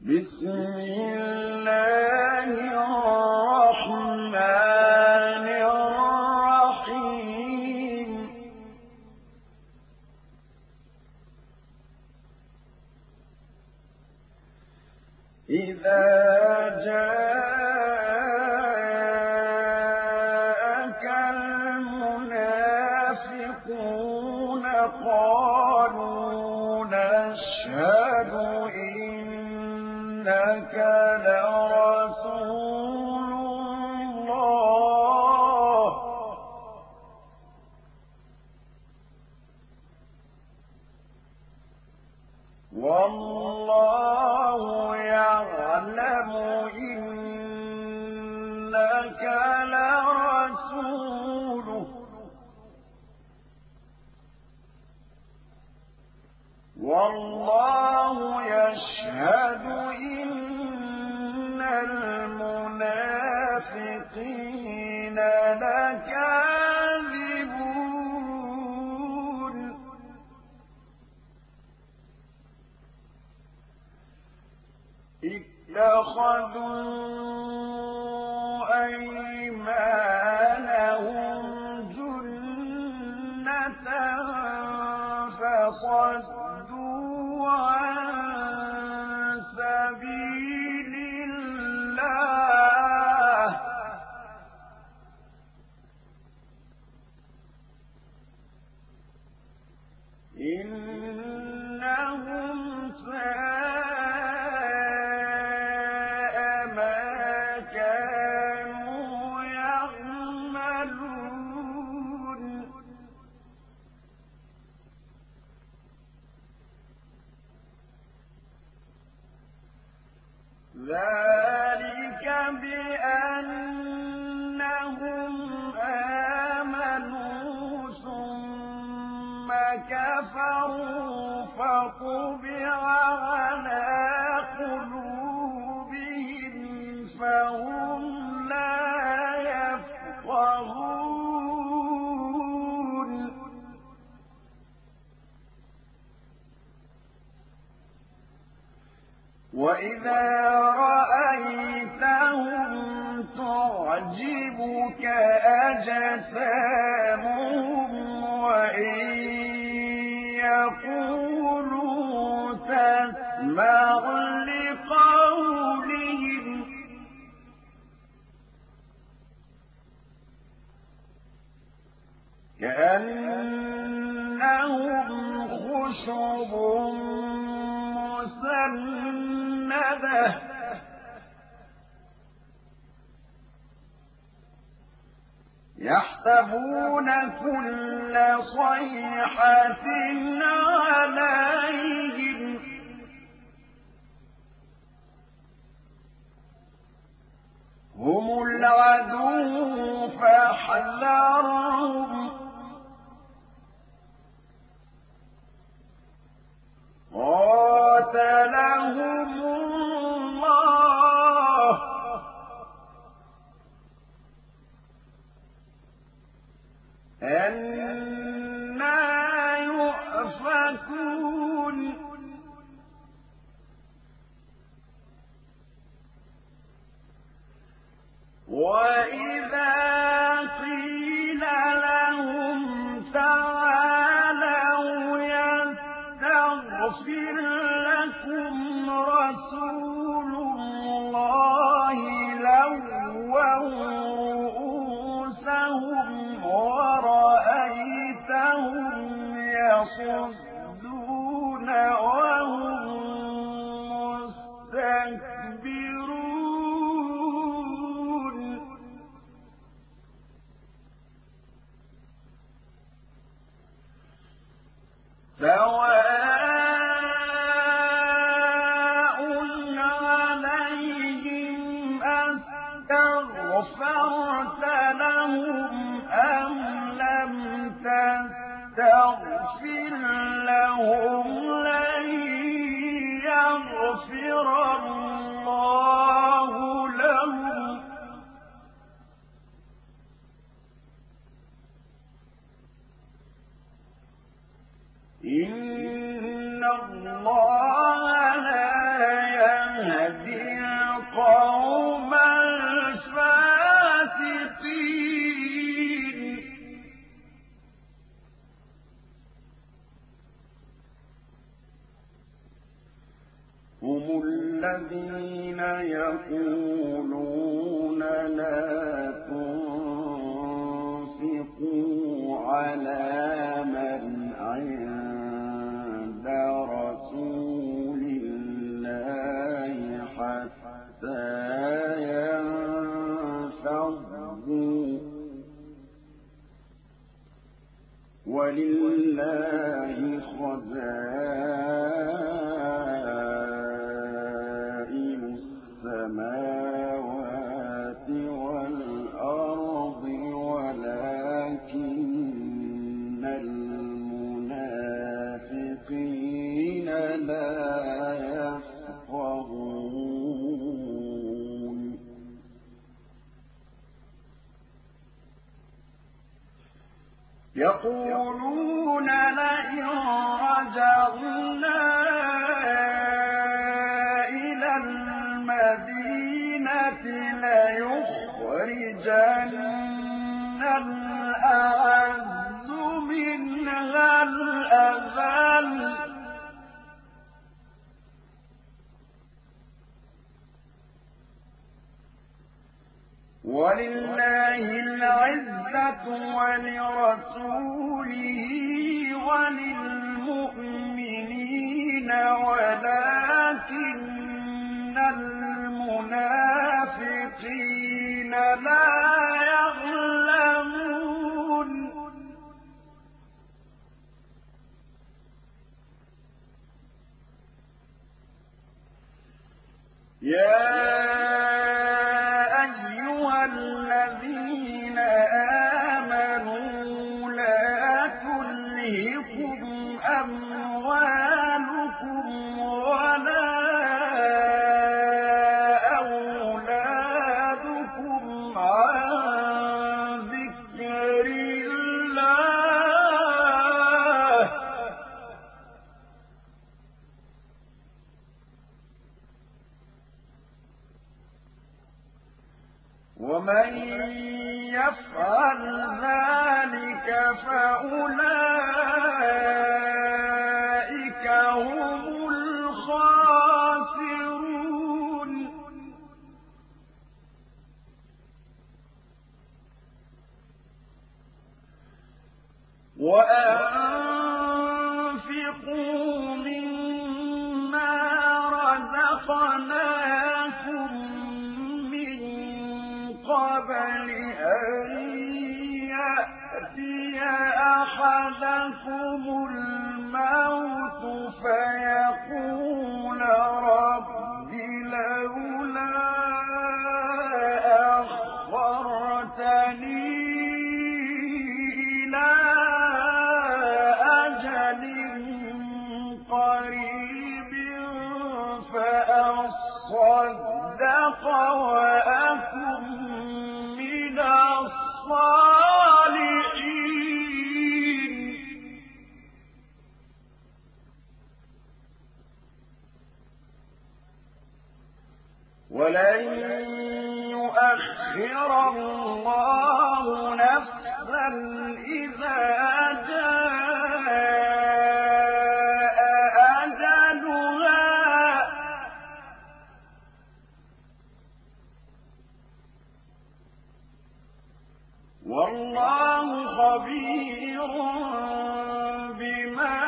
بسم الله الرحمن الرحيم إذا جاءك المنافقون قالوا نشهد إنك لرسول الله والله يعلم إنك لرسوله والله يشهد إن المنافقين لكاذبون اتخذوا أيمانهم جنة فصدوا عن سبيل الله إنهم ساء ما كانوا يعملون ذلك بأنهم آمنوا ثم كفروا فطبع على قلوبهم فهم لا يفقهون وإذا رأيتهم تعجبك أجسامهم وإن يقولوا تسمع لقولهم كأنهم خشب مسندة يحسبون كل صيحة عليهم هم العدو فاحذرهم قاتلهم الله أنى يؤفكون وإذا قيل لهم تعالوا يستغفر لكم رسول الله لووا رؤوسهم ورأيتهم يصدون وهم مستكبرون سواء عليهم أستغفرت لهم أم لم تستغفر لهم لن يغفر الله لهم إن الله لا يهدي هم الذين يقولون لا تنفقوا على من عند رسول الله حتى ينفضوا ولله خزائن السماوات والأرض ولكن المنافقين لا يفقهون يقولون لئن رجعنا إلى المدينة ليخرجن الأعز منها الأذل ولله العزة ولرسوله وللمؤمنين ولكن المنافقين لا يعلمون يا الذين آمنوا لا تلهكم أموالكم ولا أولادكم عن ذكر الله ومن يفعل ذلك فأولئك هم الخاسرون وأنفقوا مما رزقناكم قبل أن يأتي أحدكم الموت فيقول رب لولا أخرتني إلى أجل قريب فأصدق وأكن من الصالحين ولن يؤخر الله نفسا إذا جاء أجلها والله خبير بما